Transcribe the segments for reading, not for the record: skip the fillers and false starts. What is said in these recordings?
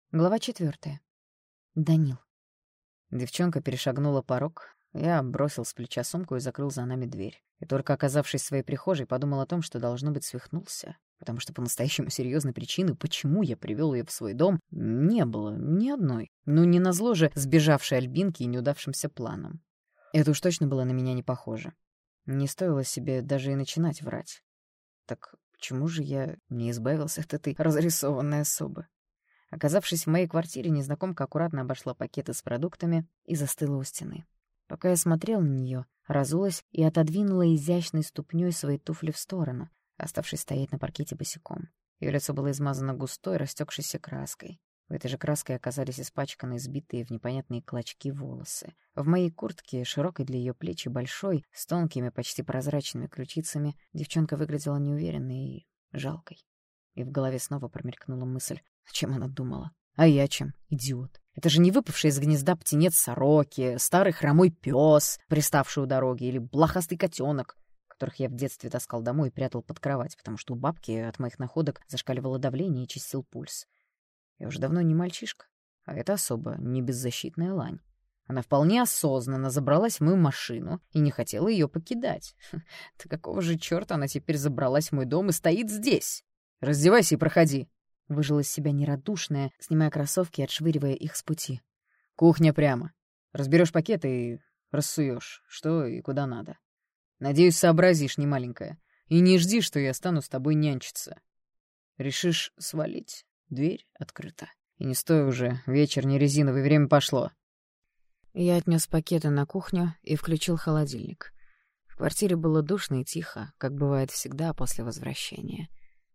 Глава 4. Данил. Девчонка перешагнула порог. Я бросил с плеча сумку и закрыл за нами дверь. И только оказавшись в своей прихожей, подумал о том, что, должно быть, свихнулся. Потому что по-настоящему серьезной причины, почему я привел ее в свой дом, не было ни одной. Ну, не назло же сбежавшей Альбинке и неудавшимся планам. Это уж точно было на меня не похоже. Не стоило себе даже и начинать врать. Так почему же я не избавился от этой разрисованной особы? Оказавшись в моей квартире, незнакомка аккуратно обошла пакеты с продуктами и застыла у стены. Пока я смотрел на нее, разулась и отодвинула изящной ступней свои туфли в сторону, оставшись стоять на паркете босиком. Ее лицо было измазано густой, растекшейся краской. В этой же краской оказались испачканы сбитые в непонятные клочки волосы. В моей куртке, широкой для ее плеч и большой, с тонкими, почти прозрачными ключицами, девчонка выглядела неуверенной и жалкой. И в голове снова промелькнула мысль, о чем она думала. А я чем? Идиот. Это же не выпавший из гнезда птенец сороки, старый хромой пес, приставший у дороги, или блохастый котенок, которых я в детстве таскал домой и прятал под кровать, потому что у бабки от моих находок зашкаливало давление и чистил пульс. Я уже давно не мальчишка, а это особо не беззащитная лань. Она вполне осознанно забралась в мою машину и не хотела ее покидать. Да какого же черта она теперь забралась в мой дом и стоит здесь? «Раздевайся и проходи!» — выжила из себя нерадушная, снимая кроссовки и отшвыривая их с пути. «Кухня прямо. Разберешь пакеты и рассуешь, что и куда надо. Надеюсь, сообразишь, не маленькая. И не жди, что я стану с тобой нянчиться. Решишь свалить? Дверь открыта. И не стой уже, вечер не резиновый, время пошло». Я отнес пакеты на кухню и включил холодильник. В квартире было душно и тихо, как бывает всегда после возвращения.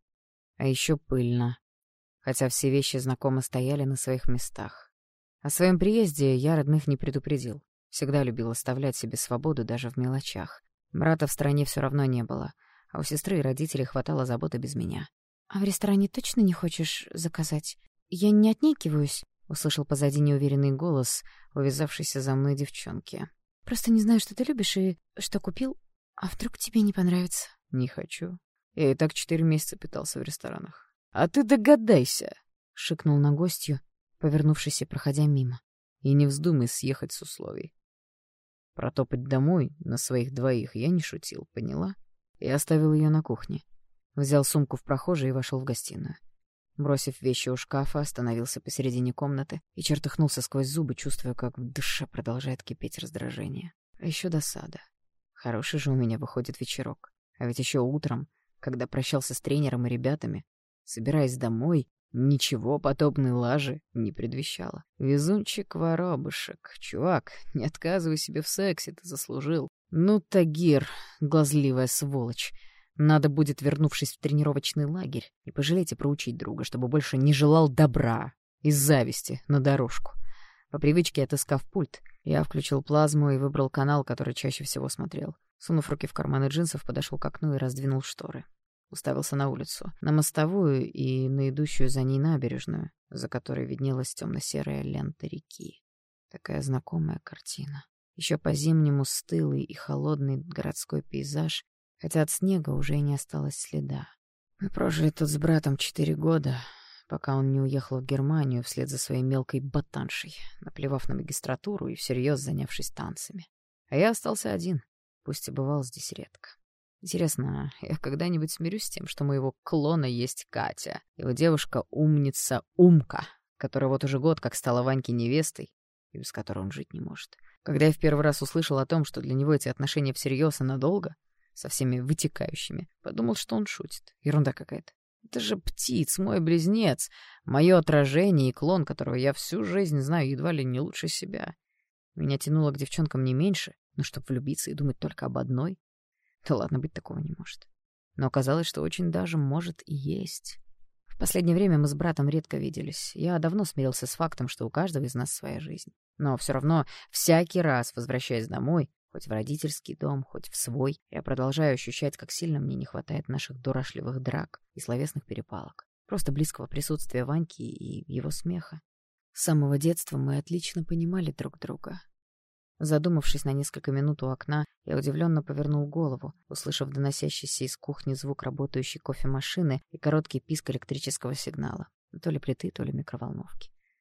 А еще пыльно, хотя все вещи знакомо стояли на своих местах. О своем приезде я родных не предупредил. Всегда любил оставлять себе свободу даже в мелочах. Брата в стране все равно не было, а у сестры и родителей хватало заботы без меня. «А в ресторане точно не хочешь заказать? Я не отнекиваюсь», — услышал позади неуверенный голос, увязавшийся за мной девчонки. «Просто не знаю, что ты любишь и что купил. А вдруг тебе не понравится?» «Не хочу. Я и так 4 месяца питался в ресторанах». «А ты догадайся!» — шикнул на гостью, повернувшись и проходя мимо. «И не вздумай съехать с условий. Протопать домой на своих двоих я не шутил, поняла?» И оставил ее на кухне. Взял сумку в прихожей и вошел в гостиную. Бросив вещи у шкафа, остановился посередине комнаты и чертыхнулся сквозь зубы, чувствуя, как в душе продолжает кипеть раздражение. А еще досада. Хороший же у меня выходит вечерок. А ведь еще утром, когда прощался с тренером и ребятами, собираясь домой, ничего подобной лажи не предвещало. Везунчик-воробушек. Чувак, не отказывай себе в сексе, ты заслужил. Ну, Тагир, глазливая сволочь. Надо будет, вернувшись в тренировочный лагерь, и пожалеть и проучить друга, чтобы больше не желал добра из зависти на дорожку. По привычке, отыскав пульт, я включил плазму и выбрал канал, который чаще всего смотрел. Сунув руки в карманы джинсов, подошел к окну и раздвинул шторы. Уставился на улицу, на мостовую и на идущую за ней набережную, за которой виднелась темно-серая лента реки. Такая знакомая картина. Еще по-зимнему стылый и холодный городской пейзаж, хотя от снега уже и не осталось следа. Мы прожили тут с братом 4 года, пока он не уехал в Германию вслед за своей мелкой ботаншей, наплевав на магистратуру и всерьез занявшись танцами. А я остался один, пусть и бывал здесь редко. Интересно, я когда-нибудь смирюсь с тем, что у моего клона есть Катя, его девушка-умница Умка, которая вот уже год как стала Ваньке невестой, и без которой он жить не может. Когда я в первый раз услышал о том, что для него эти отношения всерьез и надолго, со всеми вытекающими, подумал, что он шутит. Ерунда какая-то. Это же птиц, мой близнец, мое отражение и клон, которого я всю жизнь знаю едва ли не лучше себя. Меня тянуло к девчонкам не меньше, но чтоб влюбиться и думать только об одной. Да ладно, быть такого не может. Но оказалось, что очень даже может и есть. В последнее время мы с братом редко виделись. Я давно смирился с фактом, что у каждого из нас своя жизнь. Но все равно, всякий раз, возвращаясь домой, хоть в родительский дом, хоть в свой, я продолжаю ощущать, как сильно мне не хватает наших дурашливых драк и словесных перепалок. Просто близкого присутствия Ваньки и его смеха. С самого детства мы отлично понимали друг друга. Задумавшись на несколько минут у окна, я удивленно повернул голову, услышав доносящийся из кухни звук работающей кофемашины и короткий писк электрического сигнала. То ли плиты, то ли микроволновки.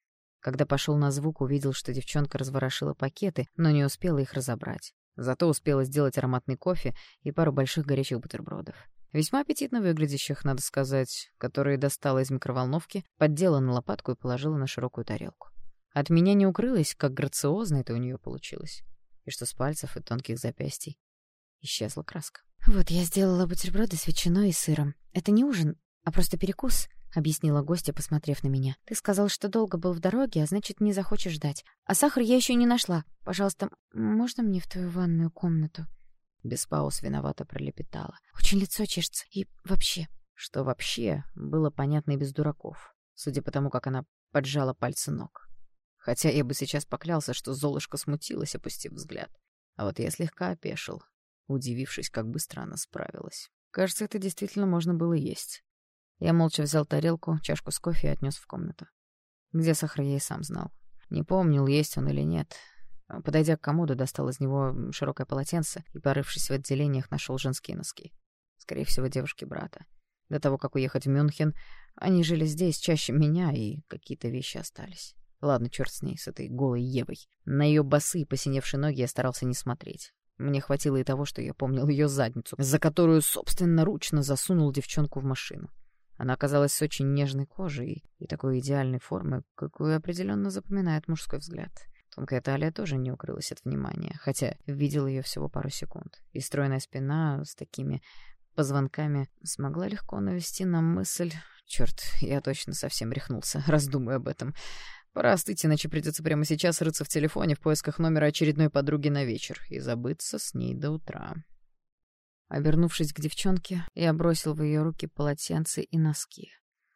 Когда пошел на звук, увидел, что девчонка разворошила пакеты, но не успела их разобрать. Зато успела сделать ароматный кофе и пару больших горячих бутербродов. Весьма аппетитно выглядящих, надо сказать, которые достала из микроволновки, поддела на лопатку и положила на широкую тарелку. От меня не укрылось, как грациозно это у нее получилось. И что с пальцев и тонких запястий исчезла краска. «Вот я сделала бутерброды с ветчиной и сыром. Это не ужин, а просто перекус», — объяснила гостья, посмотрев на меня. «Ты сказал, что долго был в дороге, а значит, не захочешь ждать. А сахар я еще не нашла. Пожалуйста, можно мне в твою ванную комнату?» Без пауз виновато пролепетала. «Очень лицо чешется. И вообще...» Что вообще было понятно и без дураков, судя по тому, как она поджала пальцы ног. Хотя я бы сейчас поклялся, что Золушка смутилась, опустив взгляд. А вот я слегка опешил, удивившись, как быстро она справилась. Кажется, это действительно можно было есть. Я молча взял тарелку, чашку с кофе и отнес в комнату. Где сахар, я и сам знал. Не помнил, есть он или нет. Подойдя к комоду, достал из него широкое полотенце и, порывшись в отделениях, нашел женские носки. Скорее всего, девушки брата. До того, как уехать в Мюнхен, они жили здесь чаще меня, и какие-то вещи остались. Ладно, черт с ней, с этой голой Евой. На ее босые посиневшие ноги я старался не смотреть. Мне хватило и того, что я помнил ее задницу, за которую собственноручно засунул девчонку в машину. Она оказалась с очень нежной кожей и такой идеальной формы, какую определенно запоминает мужской взгляд. Тонкая талия тоже не укрылась от внимания, хотя видел ее всего пару секунд. И стройная спина с такими позвонками смогла легко навести на мысль... Черт, я точно совсем рехнулся, раздумывая об этом. Пора остыть, иначе придется прямо сейчас рыться в телефоне в поисках номера очередной подруги на вечер и забыться с ней до утра. Обернувшись к девчонке, я бросил в ее руки полотенце и носки.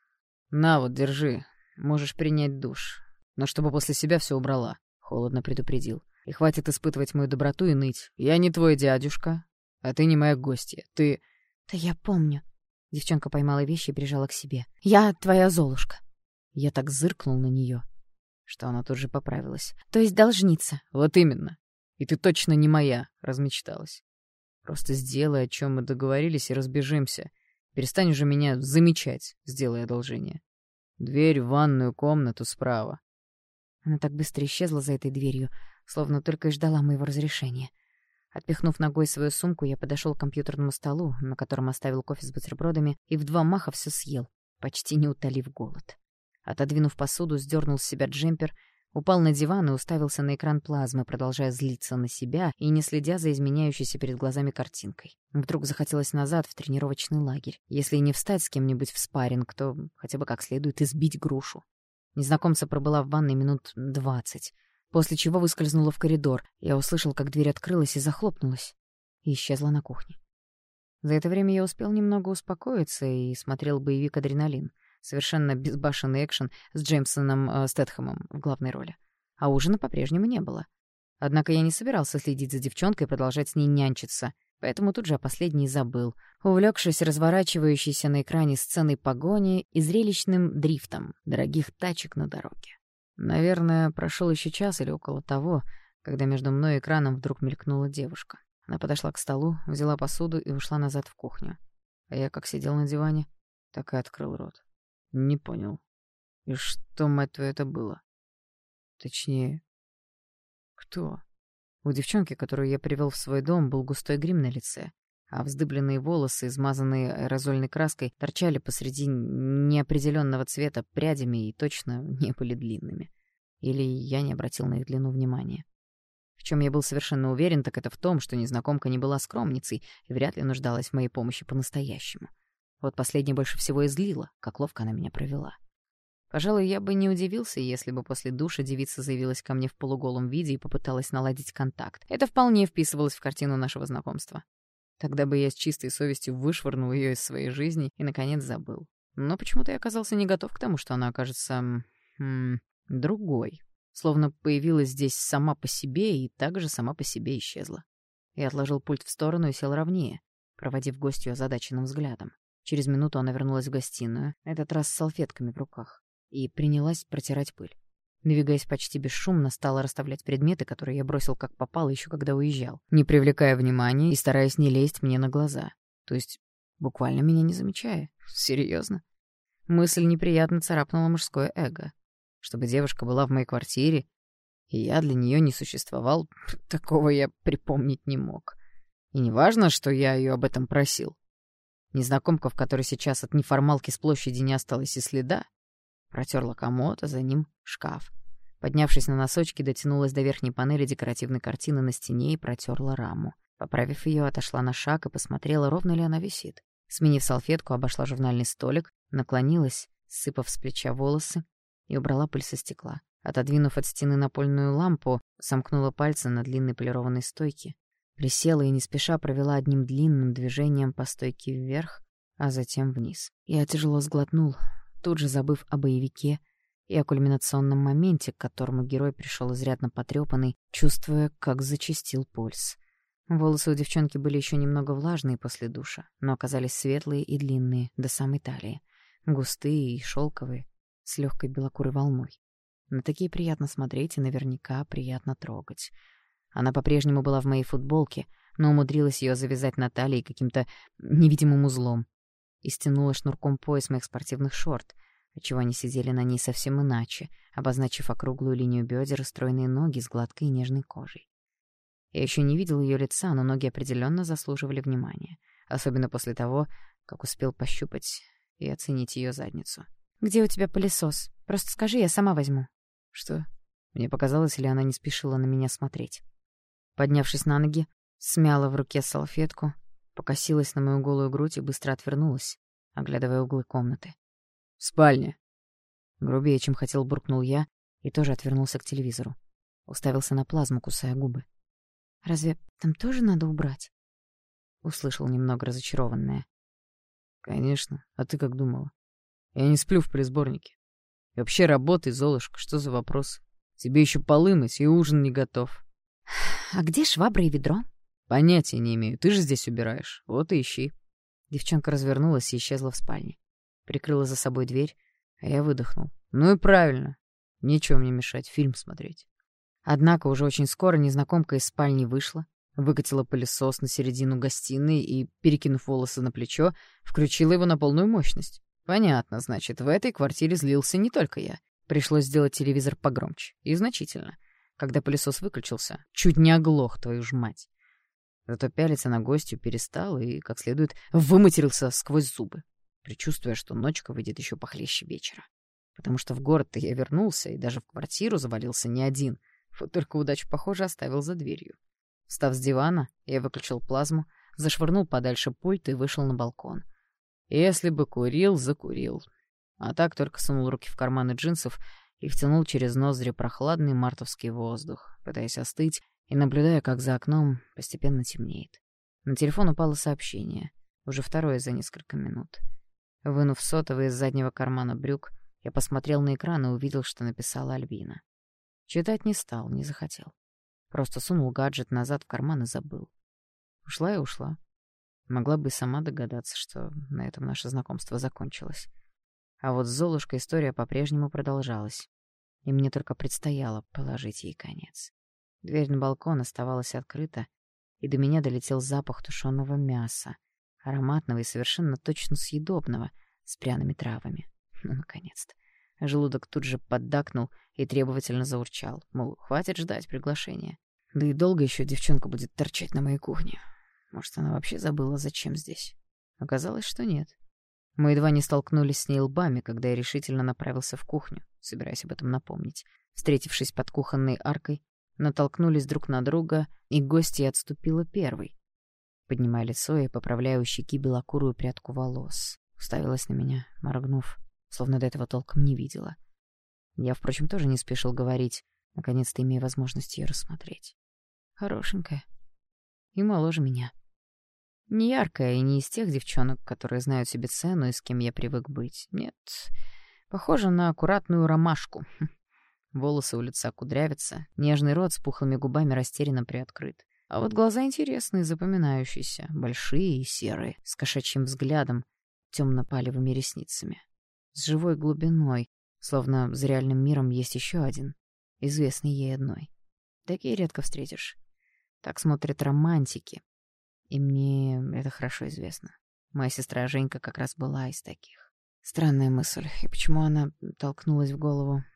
«На вот, держи. Можешь принять душ. Но чтобы после себя все убрала», — холодно предупредил. «И хватит испытывать мою доброту и ныть. Я не твой дядюшка, а ты не моя гостья. Ты...» «Да я помню». Девчонка поймала вещи и прижала к себе. «Я твоя Золушка». Я так зыркнул на нее, что она тут же поправилась. «То есть должница?» «Вот именно. И ты точно не моя», — размечталась. «Просто сделай, о чем мы договорились, и разбежимся. Перестань уже меня замечать, сделай одолжение. Дверь в ванную комнату справа». Она так быстро исчезла за этой дверью, словно только и ждала моего разрешения. Отпихнув ногой свою сумку, я подошел к компьютерному столу, на котором оставил кофе с бутербродами, и в 2 маха все съел, почти не утолив голод. Отодвинув посуду, сдернул с себя джемпер, упал на диван и уставился на экран плазмы, продолжая злиться на себя и не следя за изменяющейся перед глазами картинкой. Вдруг захотелось назад в тренировочный лагерь. Если и не встать с кем-нибудь в спарринг, то хотя бы как следует избить грушу. Незнакомца пробыла в ванной минут 20, после чего выскользнула в коридор. Я услышал, как дверь открылась и захлопнулась, и исчезла на кухне. За это время я успел немного успокоиться и смотрел боевик «Адреналин». Совершенно безбашенный экшен с Джеймсоном Стэтхэмом в главной роли. А ужина по-прежнему не было. Однако я не собирался следить за девчонкой и продолжать с ней нянчиться, поэтому тут же о последней забыл, увлекшись разворачивающейся на экране сценой погони и зрелищным дрифтом дорогих тачек на дороге. Наверное, прошел еще час или около того, когда между мной и экраном вдруг мелькнула девушка. Она подошла к столу, взяла посуду и ушла назад в кухню. А я как сидел на диване, так и открыл рот. Не понял. И что, мать твою, это было? Точнее, кто? У девчонки, которую я привел в свой дом, был густой грим на лице, а вздыбленные волосы, измазанные аэрозольной краской, торчали посреди неопределенного цвета прядями и точно не были длинными. Или я не обратил на их длину внимания. В чем я был совершенно уверен, так это в том, что незнакомка не была скромницей и вряд ли нуждалась в моей помощи по-настоящему. Вот последнее больше всего и злило, как ловко она меня провела. Пожалуй, я бы не удивился, если бы после душа девица заявилась ко мне в полуголом виде и попыталась наладить контакт. Это вполне вписывалось в картину нашего знакомства. Тогда бы я с чистой совестью вышвырнул ее из своей жизни и, наконец, забыл. Но почему-то я оказался не готов к тому, что она окажется... другой. Словно появилась здесь сама по себе и также сама по себе исчезла. Я отложил пульт в сторону и сел ровнее, проводив гостью озадаченным взглядом. Через минуту она вернулась в гостиную, на этот раз с салфетками в руках, и принялась протирать пыль. Двигаясь почти бесшумно, стала расставлять предметы, которые я бросил как попало еще когда уезжал, не привлекая внимания и стараясь не лезть мне на глаза. То есть буквально меня не замечая. Серьезно? Мысль неприятно царапнула мужское эго. Чтобы девушка была в моей квартире, и я для нее не существовал, такого я припомнить не мог. И не важно, что я ее об этом просил. Незнакомка, в которой сейчас от неформалки с площади не осталось и следа, протерла комод, а за ним шкаф. Поднявшись на носочки, дотянулась до верхней панели декоративной картины на стене и протерла раму. Поправив ее, отошла на шаг и посмотрела, ровно ли она висит. Сменив салфетку, обошла журнальный столик, наклонилась, сыпав с плеча волосы, и убрала пыль со стекла. Отодвинув от стены напольную лампу, сомкнула пальцы на длинной полированной стойке. Присела и не спеша провела одним длинным движением по стойке вверх, а затем вниз. Я тяжело сглотнул, тут же забыв о боевике и о кульминационном моменте, к которому герой пришел изрядно потрепанный, чувствуя, как зачастил пульс. Волосы у девчонки были еще немного влажные после душа, но оказались светлые и длинные, до самой талии, густые и шелковые, с легкой белокурой волной. На такие приятно смотреть и наверняка приятно трогать. Она по-прежнему была в моей футболке, но умудрилась ее завязать на талии каким-то невидимым узлом и стянула шнурком пояс моих спортивных шорт, отчего они сидели на ней совсем иначе, обозначив округлую линию бедер и стройные ноги с гладкой и нежной кожей. Я еще не видел ее лица, но ноги определенно заслуживали внимания, особенно после того, как успел пощупать и оценить ее задницу. «Где у тебя пылесос? Просто скажи, я сама возьму». «Что?» Мне показалось, или она не спешила на меня смотреть. Поднявшись на ноги, смяла в руке салфетку, покосилась на мою голую грудь и быстро отвернулась, оглядывая углы комнаты. «В спальне!» Грубее, чем хотел, буркнул я и тоже отвернулся к телевизору. Уставился на плазму, кусая губы. «Разве там тоже надо убрать?» Услышал немного разочарованная. «Конечно. А ты как думала? Я не сплю в пересборнике. И вообще работай, Золушка, что за вопрос? Тебе еще полы мыть, и ужин не готов». «А где швабра и ведро?» «Понятия не имею. Ты же здесь убираешь. Вот и ищи». Девчонка развернулась и исчезла в спальне. Прикрыла за собой дверь, а я выдохнул. «Ну и правильно. Нечего мне мешать фильм смотреть». Однако уже очень скоро незнакомка из спальни вышла, выкатила пылесос на середину гостиной и, перекинув волосы на плечо, включила его на полную мощность. Понятно, значит, в этой квартире злился не только я. Пришлось сделать телевизор погромче. И значительно. Когда пылесос выключился, чуть не оглох, твою ж мать. Зато пялиться на гостью перестал и, как следует, выматерился сквозь зубы, предчувствуя, что ночка выйдет еще похлеще вечера. Потому что в город-то я вернулся и даже в квартиру завалился не один. Вот только удачу, похоже, оставил за дверью. Встав с дивана, я выключил плазму, зашвырнул подальше пульт и вышел на балкон. Если бы курил, закурил. А так только сунул руки в карманы джинсов и втянул через ноздри прохладный мартовский воздух, пытаясь остыть и наблюдая, как за окном постепенно темнеет. На телефон упало сообщение, уже второе за несколько минут. Вынув сотовый из заднего кармана брюк, я посмотрел на экран и увидел, что написала Альбина. Читать не стал, не захотел. Просто сунул гаджет назад в карман и забыл. Ушла и ушла. Могла бы и сама догадаться, что на этом наше знакомство закончилось. А вот с Золушкой история по-прежнему продолжалась, и мне только предстояло положить ей конец. Дверь на балкон оставалась открыта, и до меня долетел запах тушеного мяса, ароматного и совершенно точно съедобного, с пряными травами. Ну, наконец-то. Желудок тут же поддакнул и требовательно заурчал, мол, хватит ждать приглашения. Да и долго еще девчонка будет торчать на моей кухне. Может, она вообще забыла, зачем здесь? Оказалось, что нет. Мы едва не столкнулись с ней лбами, когда я решительно направился в кухню, собираясь об этом напомнить. Встретившись под кухонной аркой, натолкнулись друг на друга, и гостья отступила первой, поднимая лицо и поправляя у щеки белокурую прядку волос. Уставилась на меня, моргнув, словно до этого толком не видела. Я, впрочем, тоже не спешил говорить, наконец-то имея возможность ее рассмотреть. Хорошенькая. И моложе меня. Не яркая и не из тех девчонок, которые знают себе цену и с кем я привык быть. Нет, похожа на аккуратную ромашку. Волосы у лица кудрявятся, нежный рот с пухлыми губами растерянно приоткрыт. А вот глаза интересные, запоминающиеся, большие и серые, с кошачьим взглядом, темно-палевыми ресницами. С живой глубиной, словно за реальным миром есть еще один, известный ей одной. Такие редко встретишь. Так смотрят романтики. И мне это хорошо известно. Моя сестра Женька как раз была из таких. Странная мысль. И почему она толкнулась в голову?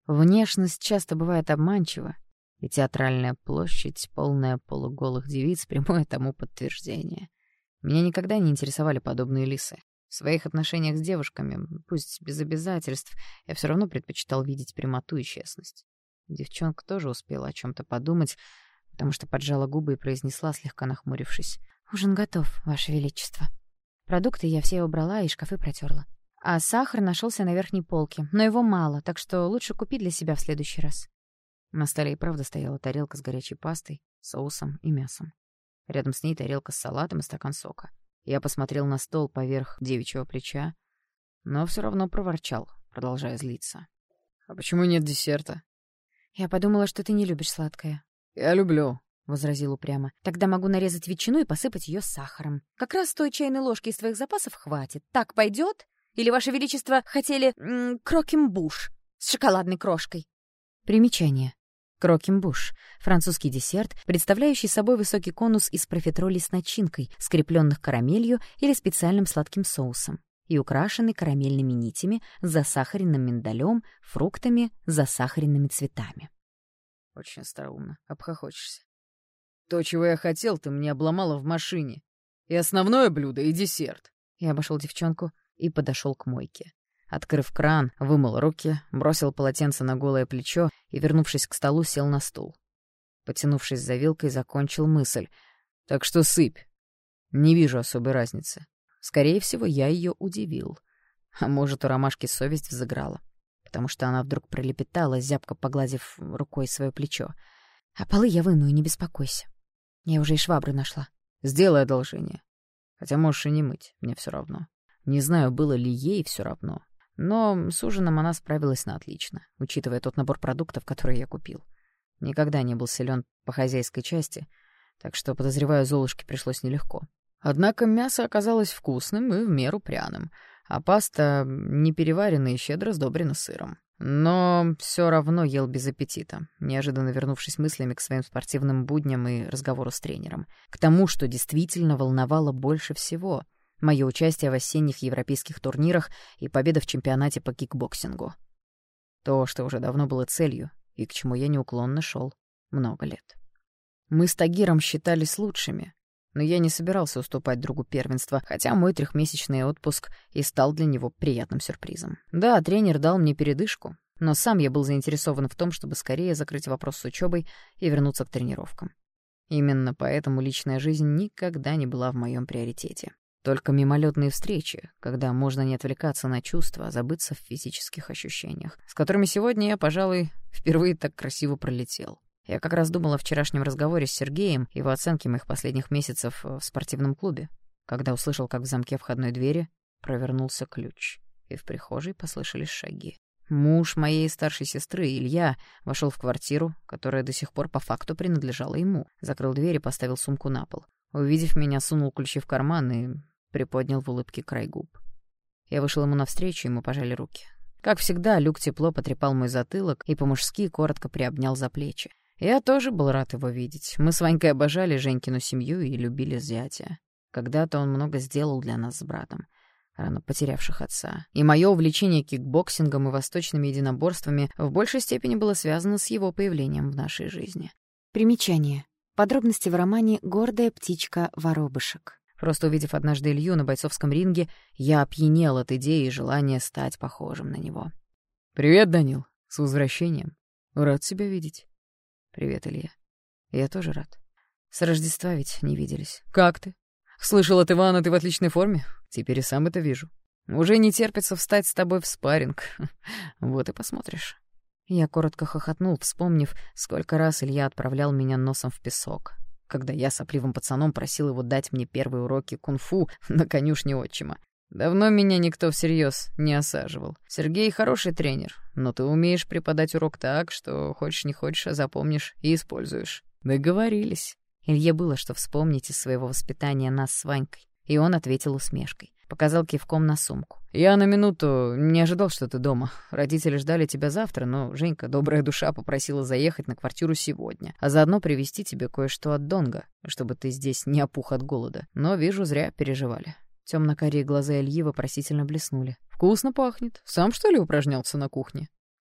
Внешность часто бывает обманчива, и театральная площадь, полная полуголых девиц, прямое тому подтверждение. Меня никогда не интересовали подобные лисы. В своих отношениях с девушками, пусть без обязательств, я все равно предпочитал видеть прямоту и честность. Девчонка тоже успела о чем-то подумать, потому что поджала губы и произнесла, слегка нахмурившись: «Ужин готов, Ваше Величество. Продукты я все убрала и шкафы протерла. А сахар нашелся на верхней полке, но его мало, так что лучше купить для себя в следующий раз». На столе и правда стояла тарелка с горячей пастой, соусом и мясом. Рядом с ней тарелка с салатом и стакан сока. Я посмотрел на стол поверх девичьего плеча, но все равно проворчал, продолжая злиться: «А почему нет десерта?» «Я подумала, что ты не любишь сладкое». «Я люблю», — возразил упрямо. «Тогда могу нарезать ветчину и посыпать ее сахаром. Как раз той чайной ложки из твоих запасов хватит. Так пойдет? Или, Ваше Величество, хотели крокембуш с шоколадной крошкой?» Примечание. Крокембуш — французский десерт, представляющий собой высокий конус из профитролей с начинкой, скрепленных карамелью или специальным сладким соусом, и украшенный карамельными нитями с засахаренным миндалем, фруктами, засахаренными цветами. «Очень остроумно. Обхохочешься. То, чего я хотел, ты мне обломала в машине. И основное блюдо, и десерт». Я обошел девчонку и подошел к мойке. Открыв кран, вымыл руки, бросил полотенце на голое плечо и, вернувшись к столу, сел на стул. Потянувшись за вилкой, закончил мысль. «Так что сыпь. Не вижу особой разницы. Скорее всего, я ее удивил. А может, у ромашки совесть взыграла, потому что она вдруг пролепетала, зябко погладив рукой свое плечо. «А полы я вымою, не беспокойся. Я уже и швабры нашла». «Сделай одолжение. Хотя можешь и не мыть, мне все равно. Не знаю, было ли ей все равно. Но с ужином она справилась на отлично, учитывая тот набор продуктов, которые я купил. Никогда не был силен по хозяйской части, так что, подозреваю, Золушке пришлось нелегко. Однако мясо оказалось вкусным и в меру пряным, а паста непереварена и щедро сдобрена сыром. Но все равно ел без аппетита, неожиданно вернувшись мыслями к своим спортивным будням и разговору с тренером. К тому, что действительно волновало больше всего — мое участие в осенних европейских турнирах и победа в чемпионате по кикбоксингу. То, что уже давно было целью, и к чему я неуклонно шел много лет. Мы с Тагиром считались лучшими, но я не собирался уступать другу первенства, хотя мой 3-месячный отпуск и стал для него приятным сюрпризом. Да, тренер дал мне передышку, но сам я был заинтересован в том, чтобы скорее закрыть вопрос с учебой и вернуться к тренировкам. Именно поэтому личная жизнь никогда не была в моем приоритете. Только мимолетные встречи, когда можно не отвлекаться на чувства, а забыться в физических ощущениях, с которыми сегодня я, пожалуй, впервые так красиво пролетел. Я как раз думал о вчерашнем разговоре с Сергеем и его оценке моих последних месяцев в спортивном клубе, когда услышал, как в замке входной двери провернулся ключ, и в прихожей послышались шаги. Муж моей старшей сестры, Илья, вошел в квартиру, которая до сих пор по факту принадлежала ему, закрыл дверь и поставил сумку на пол. Увидев меня, сунул ключи в карман и приподнял в улыбке край губ. Я вышел ему навстречу, и мы пожали руки. Как всегда, Люк тепло потрепал мой затылок и по-мужски коротко приобнял за плечи. Я тоже был рад его видеть. Мы с Ванькой обожали Женькину семью и любили зятя. Когда-то он много сделал для нас с братом, рано потерявших отца. И мое увлечение кикбоксингом и восточными единоборствами в большей степени было связано с его появлением в нашей жизни. Примечание. Подробности в романе «Гордая птичка-воробышек». Просто увидев однажды Илью на бойцовском ринге, я опьянел от идеи и желания стать похожим на него. «Привет, Данил. С возвращением. Рад тебя видеть». «Привет, Илья. Я тоже рад. С Рождества ведь не виделись. Как ты? Слышал от Ивана, ты в отличной форме. Теперь и сам это вижу. Уже не терпится встать с тобой в спарринг. Вот и посмотришь». Я коротко хохотнул, вспомнив, сколько раз Илья отправлял меня носом в песок, когда я сопливым пацаном просил его дать мне первые уроки кунг-фу на конюшне отчима. Давно меня никто всерьез не осаживал. Сергей хороший тренер, но ты умеешь преподать урок так, что хочешь не хочешь, а запомнишь и используешь. Договорились. Илье было что вспомнить из своего воспитания нас с Ванькой, и он ответил усмешкой. Показал кивком на сумку. «Я на минуту не ожидал, что ты дома. Родители ждали тебя завтра, но Женька, добрая душа, попросила заехать на квартиру сегодня, а заодно привезти тебе кое-что от Донга, чтобы ты здесь не опух от голода. Но, вижу, зря переживали». Темно-карие глаза Ильи вопросительно блеснули. «Вкусно пахнет. Сам, что ли, упражнялся на кухне?»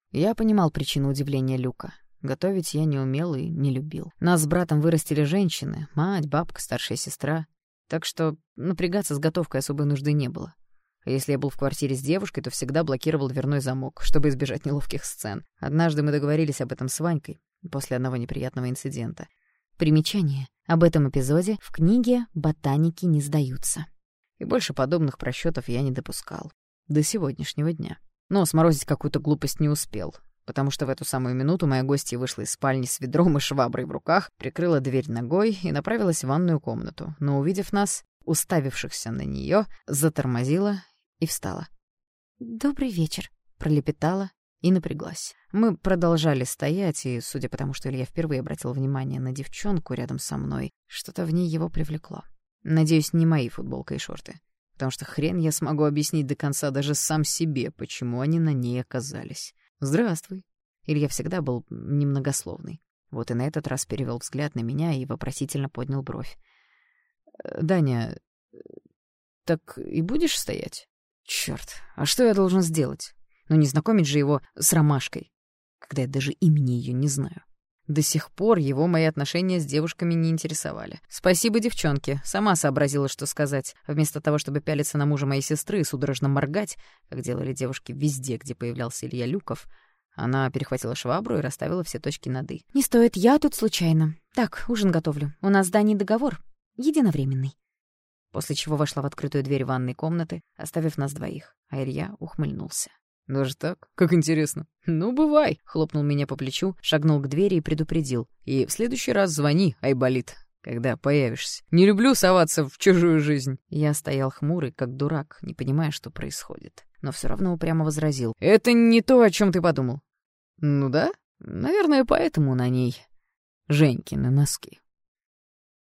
Я понимал причину удивления Люка. Готовить я не умел и не любил. Нас с братом вырастили женщины, мать, бабка, старшая сестра. Так что напрягаться с готовкой особой нужды не было. А если я был в квартире с девушкой, то всегда блокировал дверной замок, чтобы избежать неловких сцен. Однажды мы договорились об этом с Ванькой после одного неприятного инцидента. Примечание. Об этом эпизоде в книге «Ботаники не сдаются». И больше подобных просчетов я не допускал. До сегодняшнего дня. Но сморозить какую-то глупость не успел, потому что в эту самую минуту моя гостья вышла из спальни с ведром и шваброй в руках, прикрыла дверь ногой и направилась в ванную комнату, но, увидев нас, уставившихся на нее, затормозила и встала. «Добрый вечер», — пролепетала и напряглась. Мы продолжали стоять, и, судя по тому, что Илья впервые обратил внимание на девчонку рядом со мной, что-то в ней его привлекло. Надеюсь, не мои футболка и шорты, потому что хрен я смогу объяснить до конца даже сам себе, почему они на ней оказались. «Здравствуй». Илья всегда был немногословный. Вот и на этот раз перевел взгляд на меня и вопросительно поднял бровь. «Даня, так и будешь стоять?» «Чёрт, а что я должен сделать? Ну не знакомить же его с Ромашкой, когда я даже имени ее не знаю». До сих пор его мои отношения с девушками не интересовали. Спасибо девчонке, сама сообразила, что сказать. Вместо того, чтобы пялиться на мужа моей сестры и судорожно моргать, как делали девушки везде, где появлялся Илья Люков, она перехватила швабру и расставила все точки над «и». «Не стоит, я тут случайно. Так, ужин готовлю. У нас с Даней договор. Единовременный». После чего вошла в открытую дверь ванной комнаты, оставив нас двоих, а Илья ухмыльнулся. «Даже так? Как интересно. Ну, бывай!» — хлопнул меня по плечу, шагнул к двери и предупредил. «И в следующий раз звони, Айболит, когда появишься. Не люблю соваться в чужую жизнь». Я стоял хмурый, как дурак, не понимая, что происходит. Но все равно упрямо возразил. «Это не то, о чем ты подумал». «Ну да, наверное, поэтому на ней Женькины носки».